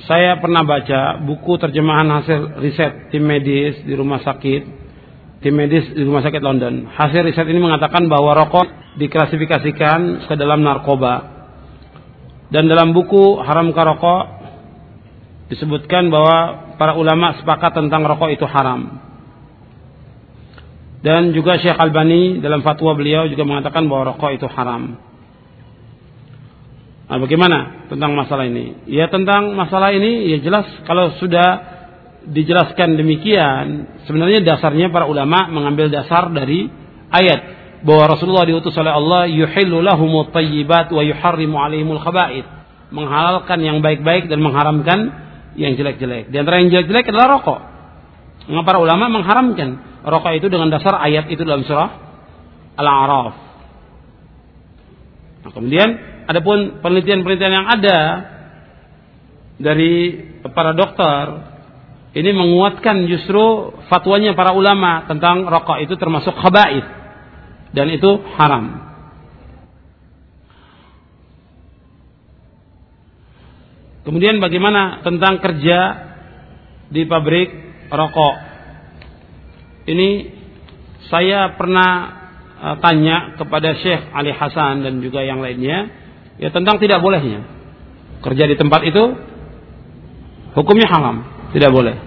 saya pernah baca buku terjemahan hasil riset tim medis di rumah sakit London. Hasil riset ini mengatakan bahwa rokok diklasifikasikan ke dalam narkoba. Dan dalam buku Haram Ka Rokok disebutkan bahwa para ulama sepakat tentang rokok itu haram. Dan juga Syekh Albani dalam fatwa beliau juga mengatakan bahwa rokok itu haram. Nah, bagaimana tentang masalah ini? Ya, tentang masalah ini ya jelas kalau sudah dijelaskan demikian, sebenarnya dasarnya para ulama mengambil dasar dari ayat bahwa Rasulullah diutus oleh Allah, yuhillu lahumut thayyibat wa yuharrimu alaihimul khaba'ith, menghalalkan yang baik-baik dan mengharamkan yang jelek-jelek. Di antara yang jelek-jelek adalah rokok. Maka para ulama mengharamkan rokok itu dengan dasar ayat itu dalam surah Al-A'raf. Nah, kemudian adapun penelitian-penelitian yang ada dari para dokter ini menguatkan justru fatwanya para ulama tentang rokok itu termasuk khaba'ith dan itu haram. Kemudian bagaimana tentang kerja di pabrik rokok? Ini saya pernah tanya kepada Syekh Ali Hasan dan juga yang lainnya, ya tentang tidak bolehnya kerja di tempat itu, hukumnya haram, tidak boleh.